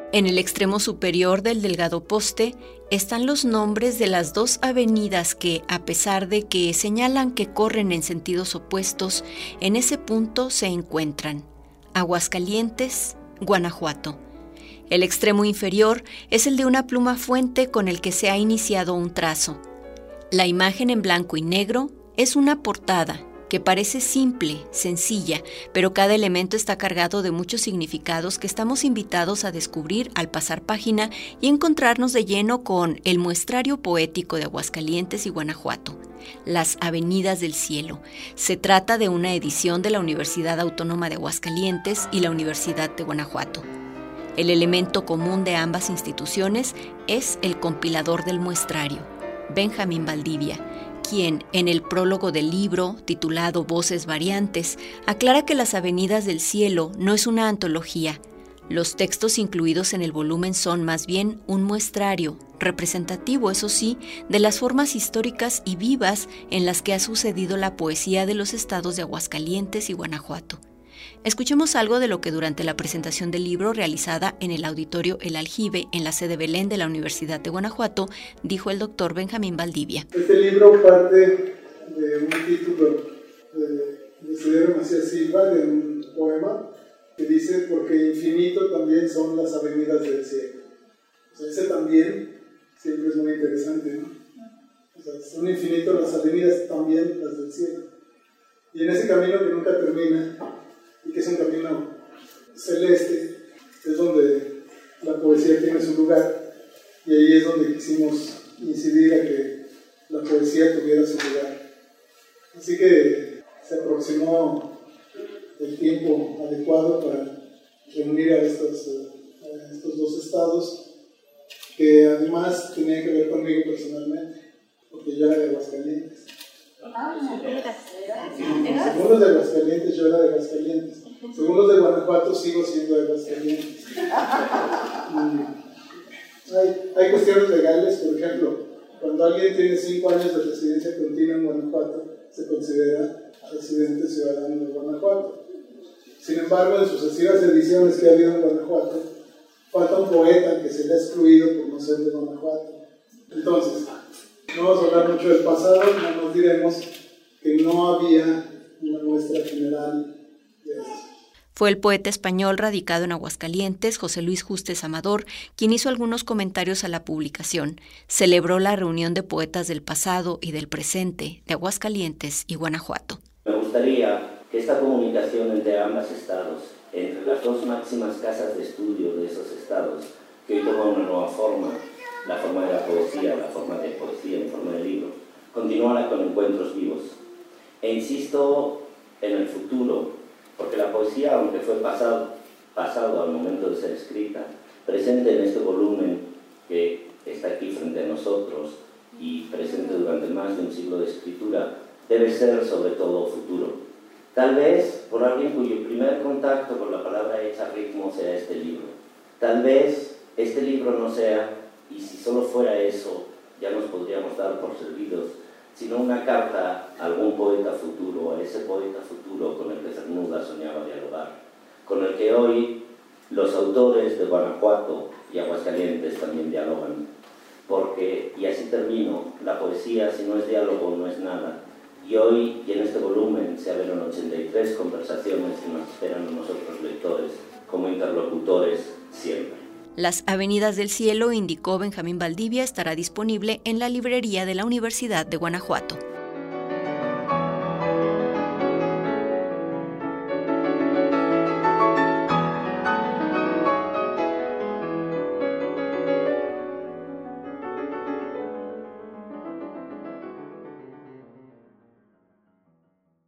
En el extremo superior del delgado poste están los nombres de las dos avenidas que, a pesar de que señalan que corren en sentidos opuestos, en ese punto se encuentran: Aguascalientes, Guanajuato. El extremo inferior es el de una pluma fuente con el que se ha iniciado un trazo. La imagen en blanco y negro es una portada que parece simple, sencilla, pero cada elemento está cargado de muchos significados que estamos invitados a descubrir al pasar página y encontrarnos de lleno con el muestrario poético de Aguascalientes y Guanajuato, Las Avenidas del Cielo. Se trata de una edición de la Universidad Autónoma de Aguascalientes y la Universidad de Guanajuato. El elemento común de ambas instituciones es el compilador del muestrario, Benjamín Valdivia, quien, en el prólogo del libro, titulado Voces Variantes, aclara que Las Avenidas del Cielo no es una antología. Los textos incluidos en el volumen son más bien un muestrario, representativo, eso sí, de las formas históricas y vivas en las que ha sucedido la poesía de los estados de Aguascalientes y Guanajuato. Escuchemos algo de lo que durante la presentación del libro realizada en el auditorio El Aljibe, en la sede Belén de la Universidad de Guanajuato, dijo el doctor Benjamín Valdivia. Este libro parte de un título de Isidoro Macías Silva, de un poema que dice: porque infinito también son las avenidas del cielo. O sea, ese también siempre es muy interesante, ¿no? O sea, son infinitos las avenidas, también las del cielo. Y en ese camino que nunca termina, y que es un camino celeste, es donde la poesía tiene su lugar, y ahí es donde quisimos incidir a que la poesía tuviera su lugar. Así que se aproximó el tiempo adecuado para reunir a estos dos estados, que además tenían que ver conmigo personalmente, porque yo era de Aguascalientes. Según los de Aguascalientes, yo era de Aguascalientes. Según los de Guanajuato, sigo siendo de Aguascalientes. Hay cuestiones legales, por ejemplo, cuando alguien tiene 5 años de residencia continua en Guanajuato, se considera residente ciudadano de Guanajuato. Sin embargo, en sucesivas ediciones que ha habido en Guanajuato, falta un poeta que se le ha excluido por no ser de Guanajuato. Entonces, no vamos a hablar mucho del pasado, no nos diremos que no había una muestra general de eso. Fue el poeta español radicado en Aguascalientes, José Luis Justes Amador, quien hizo algunos comentarios a la publicación. Celebró la reunión de poetas del pasado y del presente de Aguascalientes y Guanajuato. Me gustaría que esta comunicación entre ambos estados, entre las dos máximas casas de estudio de esos estados, que hoy toma una nueva forma, la forma de la poesía en forma de libro, continuará con encuentros vivos. E insisto en el futuro, porque la poesía, aunque fue pasado al momento de ser escrita, presente en este volumen que está aquí frente a nosotros y presente durante más de un siglo de escritura, debe ser sobre todo futuro. Tal vez por alguien cuyo primer contacto con la palabra hecha ritmo sea este libro. Tal vez este libro no sea, y si solo fuera eso, ya nos podríamos dar por servidos, sino una carta a algún poeta futuro, a ese poeta futuro con el que Cernuda soñaba dialogar, con el que hoy los autores de Guanajuato y Aguascalientes también dialogan. Porque, y así termino, la poesía, si no es diálogo, no es nada. Y hoy, y en este volumen, se abren 83 conversaciones que nos esperan a nosotros lectores, como interlocutores siempre. Las Avenidas del Cielo, indicó Benjamín Valdivia, estará disponible en la librería de la Universidad de Guanajuato.